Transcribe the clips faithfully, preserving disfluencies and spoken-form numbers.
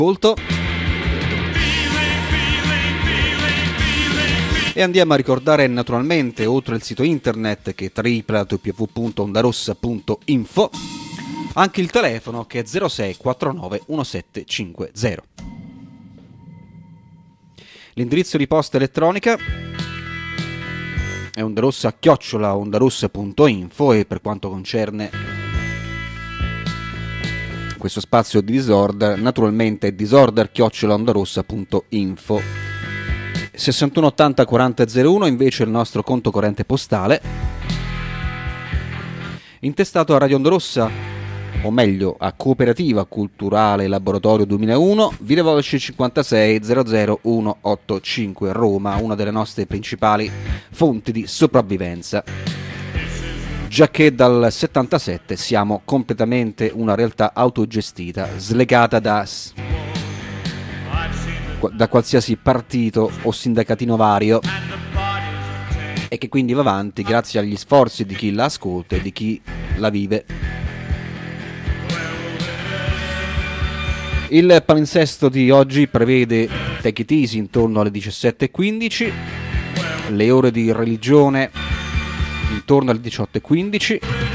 all'ascolto. E andiamo a ricordare naturalmente, oltre al sito internet che è w w w punto ondarossa punto info, anche il telefono che è zero sei quattro nove uno sette cinque zero. L'indirizzo di posta elettronica è ondarossa chiocciola ondarossa punto info, e per quanto concerne questo spazio di disorder, naturalmente è disorder chiocciola ondarossa punto info. sessantuno ottanta quaranta zero uno invece è il nostro conto corrente postale, intestato a Radio Onda Rossa, o meglio a Cooperativa Culturale Laboratorio duemilauno, Via Volsci cinquantasei zero zero uno otto cinque Roma, una delle nostre principali fonti di sopravvivenza, giacché dal settantasette siamo completamente una realtà autogestita, slegata da da qualsiasi partito o sindacatino vario, e che quindi va avanti grazie agli sforzi di chi la ascolta e di chi la vive. Il palinsesto di oggi prevede Take It Easy intorno alle diciassette e quindici, le ore di religione intorno alle diciotto e quindici,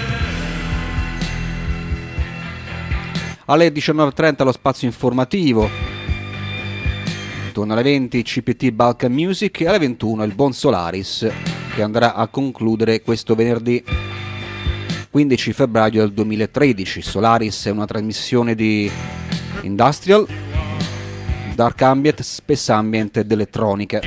alle diciannove e trenta lo spazio informativo, intorno alle venti C P T Balkan Music, e alle ventuno il buon Solaris, che andrà a concludere questo venerdì quindici febbraio del duemilatredici. Solaris è una trasmissione di industrial, dark ambient, space ambient ed elettronica.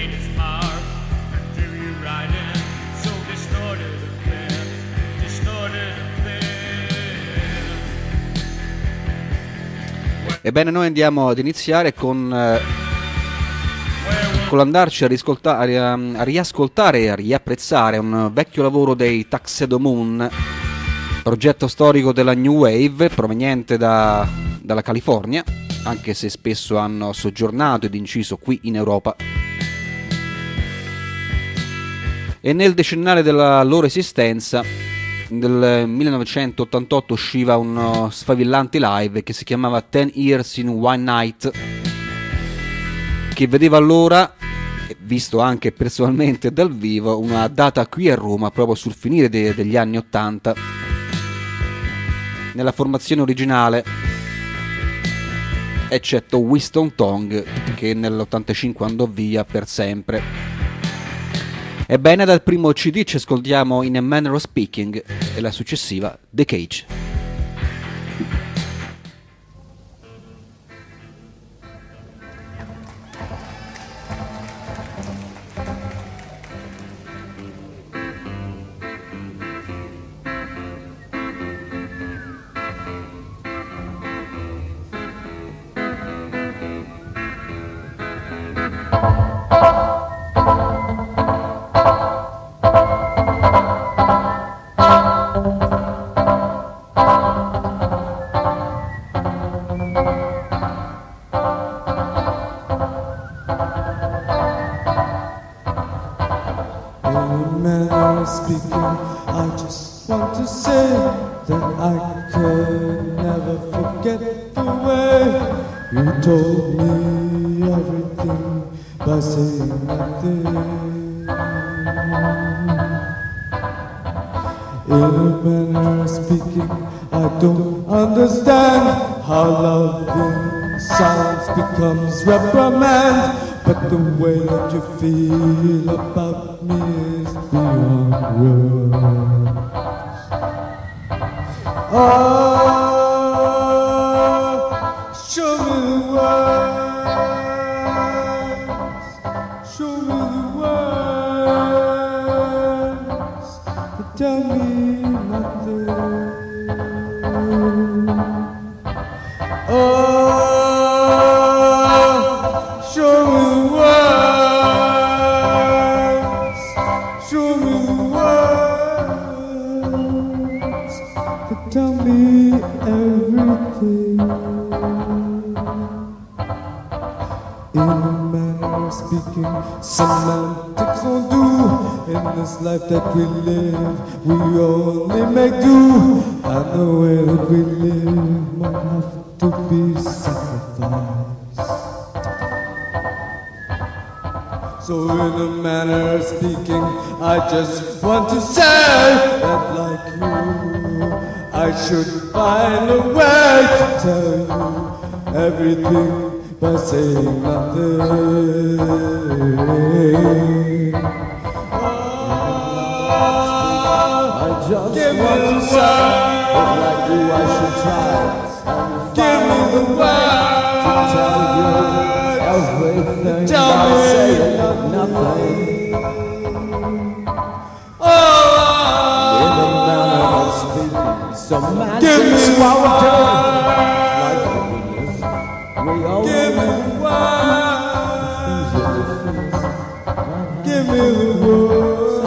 Ebbene, noi andiamo ad iniziare con eh, con l'andarci a, riscolta- a, a riascoltare e a riapprezzare un vecchio lavoro dei Tuxedo Moon, progetto storico della New Wave proveniente da, dalla California, anche se spesso hanno soggiornato ed inciso qui in Europa. E nel decennale della loro esistenza, nel millenovecentottantotto, usciva uno sfavillante live che si chiamava Ten Years in One Night, che vedeva allora, visto anche personalmente dal vivo, una data qui a Roma proprio sul finire de- degli anni ottanta, nella formazione originale, eccetto Winston Tong, che nell'ottantacinque andò via per sempre. Ebbene, dal primo C D ci ascoltiamo In a Manner of Speaking e la successiva The Cage. Reprimand, but the way that you feel about me is beyond words. Oh, show me the words, show me the words, but tell me nothing. Oh, semantics won't do in this life that we live. We only make do, and the way that we live might have to be sacrificed. So in a manner of speaking, I just want to say that like you, I should find a way to tell you everything by saying nothing. I just give want to say that like you, I should try and give me the word to tell you everything tell by me saying nothing. Oh, even now I'm speaking, some man says what we're doing. Like we all give me the word. Give me the word.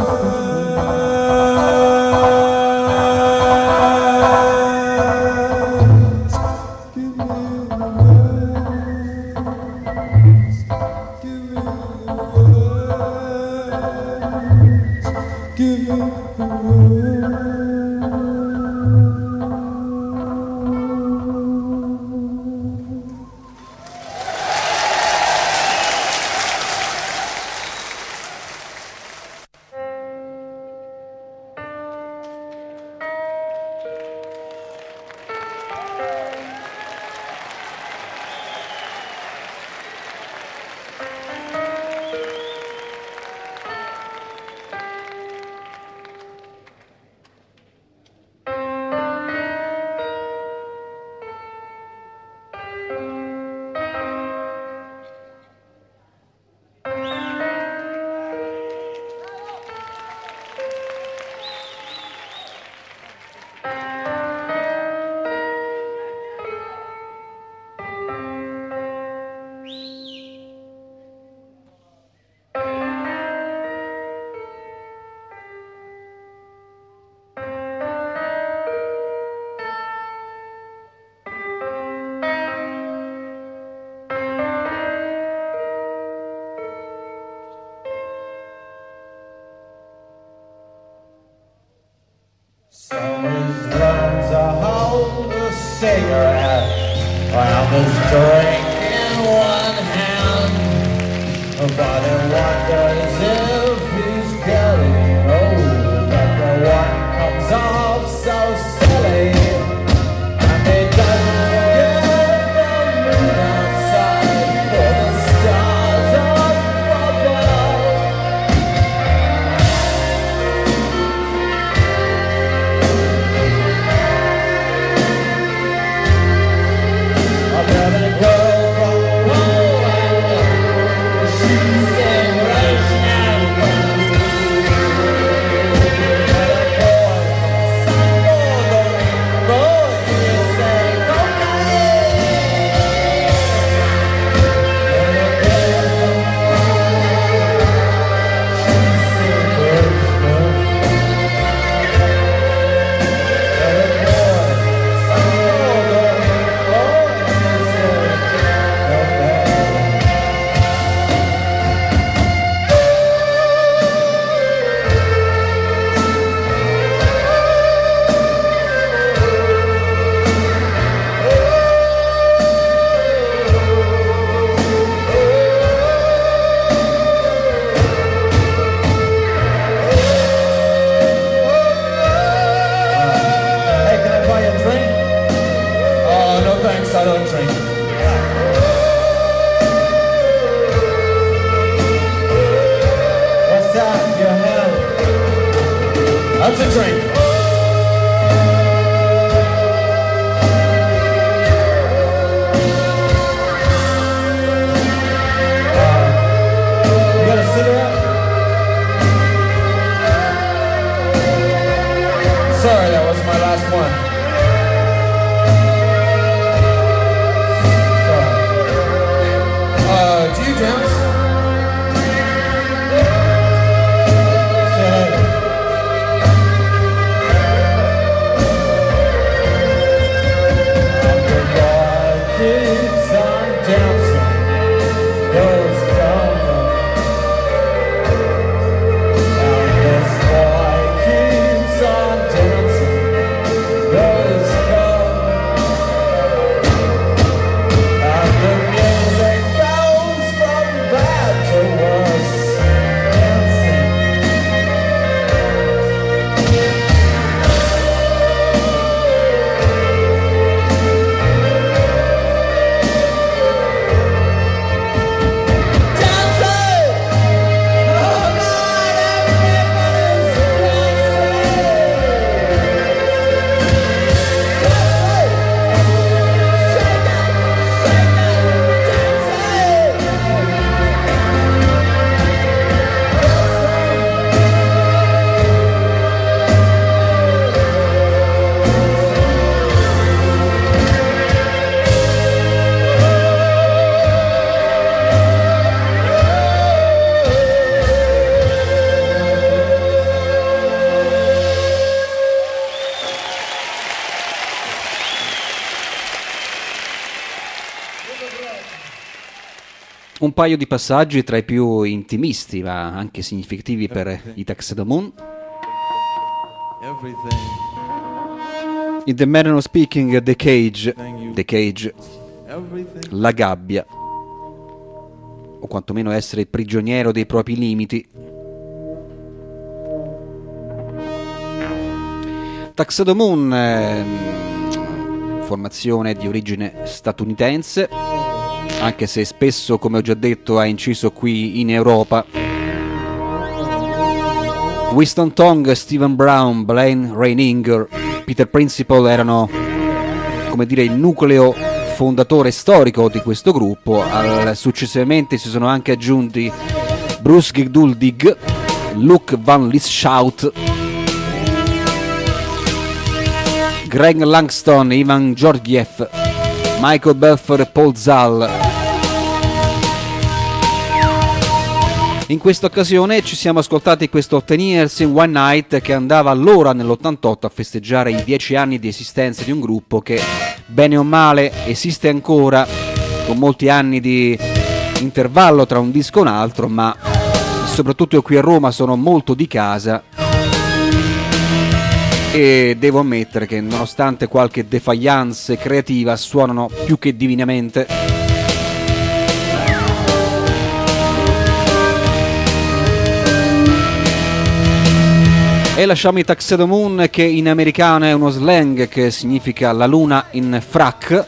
Someone's runs a hold a cigarette while there's drink in one hand. But he wonders if he's getting old. But the one comes off so silly, and he doesn't forget the moon outside or the stars up above. I met a girl from Poland. She's English and French. And a boy from Salvador, boy, he sang cocaine. And a girl from Poland, she's English and And a boy from Salvador, boy, he sang cocaine. Hey, can I buy a drink? Oh, no thanks, I don't drink. What's that? Your hand? That's a drink. Uh, you got a cigarette? Sorry, that was my last one. Sorry. Uh, do you dance? Say hey. And the boy keeps on dancing, goes coming. And this boy keeps on dancing, goes coming. And the music goes from Un paio di passaggi tra i più intimisti ma anche significativi per i Tuxedo Moon. In The Manner of Speaking, The Cage, The Cage, la gabbia, o quantomeno essere prigioniero dei propri limiti. Tuxedo Moon, eh, formazione di origine statunitense, anche se spesso, come ho già detto, ha inciso qui in Europa. Winston Tong, Stephen Brown, Blaine Reininger, Peter Principle erano, come dire, il nucleo fondatore storico di questo gruppo. Al, successivamente si sono anche aggiunti Bruce Geduldig, Luke Van Lieshout, Greg Langston, Ivan Georgiev, Michael Belfer e Paul Zal. In questa occasione ci siamo ascoltati questo Ten Years in One Night, che andava allora nell'ottantotto a festeggiare i dieci anni di esistenza di un gruppo che bene o male esiste ancora, con molti anni di intervallo tra un disco e un altro, ma soprattutto io qui a Roma sono molto di casa e devo ammettere che nonostante qualche defiance creativa suonano più che divinamente. E lasciamo i Tuxedo Moon, che in americano è uno slang che significa la luna in frac,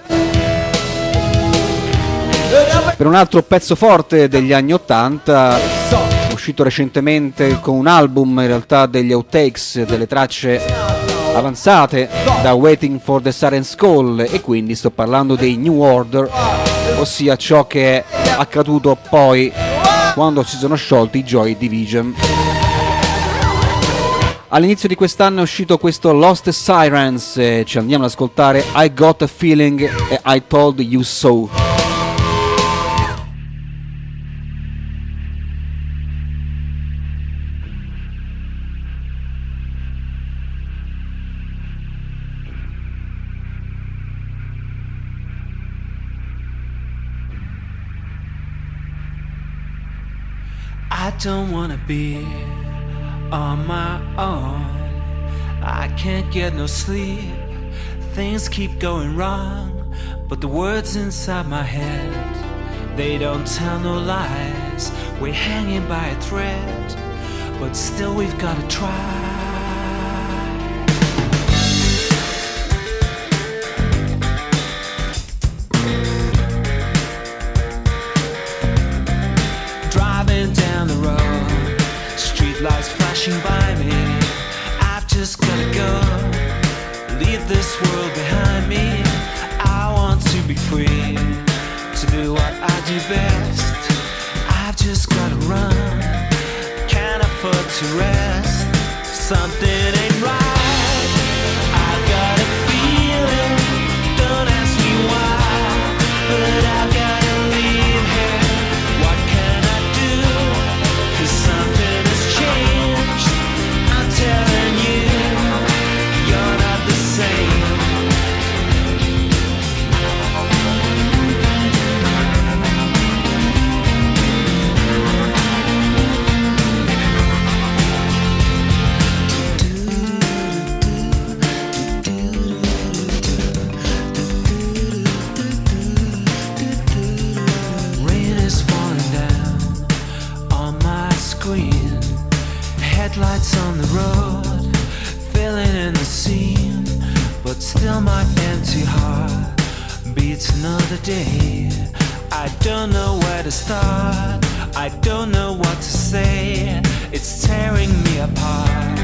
per un altro pezzo forte degli anni ottanta, uscito recentemente con un album in realtà degli outtakes, delle tracce avanzate da Waiting for the Siren's Call, e quindi sto parlando dei New Order, ossia ciò che è accaduto poi quando si sono sciolti i Joy Division. All'inizio di quest'anno è uscito questo Lost Sirens, e ci andiamo ad ascoltare I Got a Feeling e I Told You So. I don't wanna be on my own. I can't get no sleep. Things keep going wrong, but the words inside my head, they don't tell no lies. We're hanging by a thread, but still we've gotta try. Lights flashing by me, I've just gotta go, leave this world behind me. I want to be free, to do what I do best. I've just gotta run, can't afford to rest. Something ain't right, I've got a feeling, don't ask me why, but I've gotta leave here. What can I do, 'cause something telling you, you're not the same. Rain is falling down on my screen, headlights on the road, filling in the scene, but still my empty heart beats another day. I don't know where to start, I don't know what to say, it's tearing me apart.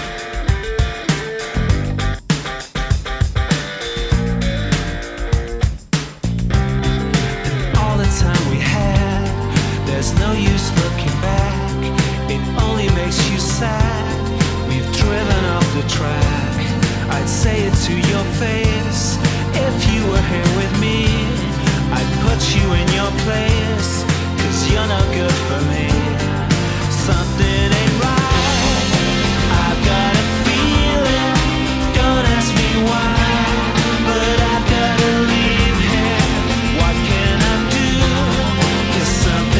And all the time we had, there's no use looking back, it only makes you sad. We've driven off the track, I'd say it to your face. If you were here with me, I'd put you in your place, 'cause you're no good for me. Something ain't right, I've got a feeling, don't ask me why, but I've gotta leave here. What can I do, 'cause something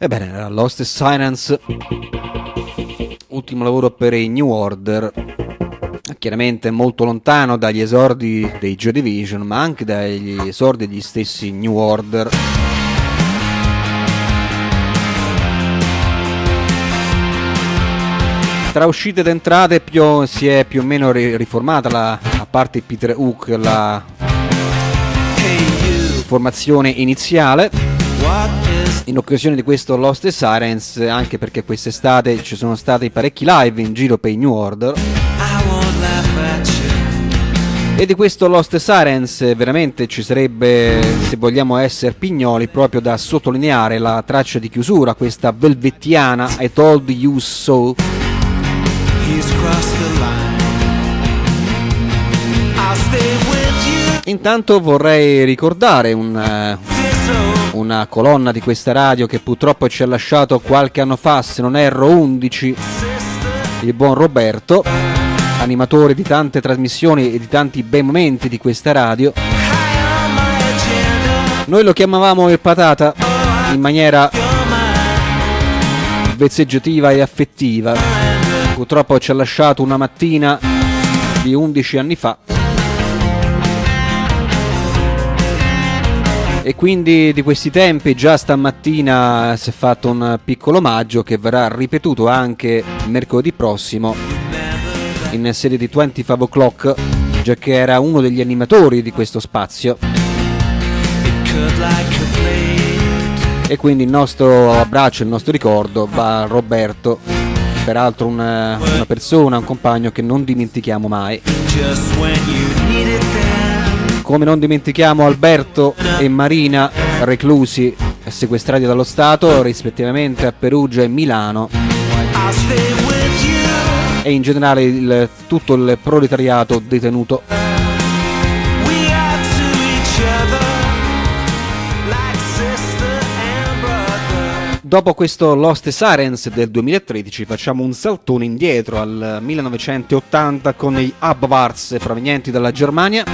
Ebbene, era Lost Silence, ultimo lavoro per i New Order, chiaramente molto lontano dagli esordi dei Joy Division, ma anche dagli esordi degli stessi New Order. Tra uscite ed entrate più, si è più o meno riformata, la, a parte Peter Hook, la formazione iniziale. In occasione di questo Lost Sirens, anche perché quest'estate ci sono stati parecchi live in giro per i New Order, e di questo Lost Sirens veramente ci sarebbe, se vogliamo essere pignoli, proprio da sottolineare la traccia di chiusura, questa velvettiana I Told You So. Intanto vorrei ricordare un, uh, una colonna di questa radio che purtroppo ci ha lasciato qualche anno fa, se non erro undici, il buon Roberto, animatore di tante trasmissioni e di tanti bei momenti di questa radio. Noi lo chiamavamo il Patata in maniera vezzeggiativa e affettiva. Purtroppo ci ha lasciato una mattina di undici anni fa, e quindi di questi tempi già stamattina si è fatto un piccolo omaggio che verrà ripetuto anche mercoledì prossimo in sede di venticinque o'clock, già che era uno degli animatori di questo spazio. E quindi il nostro abbraccio, il nostro ricordo va a Roberto, peraltro una, una persona, un compagno che non dimentichiamo mai. Come non dimentichiamo Alberto e Marina, reclusi e sequestrati dallo Stato rispettivamente a Perugia e Milano, e in generale il, tutto il proletariato detenuto. Dopo questo Lost Sirens del duemilatredici facciamo un saltone indietro al millenovecentottanta con i Abwards provenienti dalla Germania,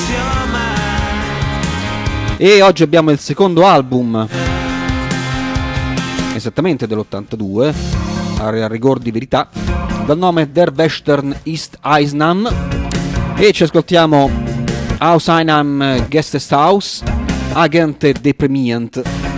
e oggi abbiamo il secondo album, esattamente dell'ottantadue, a rigor di verità, dal nome Der Western ist Einsam, e ci ascoltiamo Aus einem Gästehaus, Agent deprimient.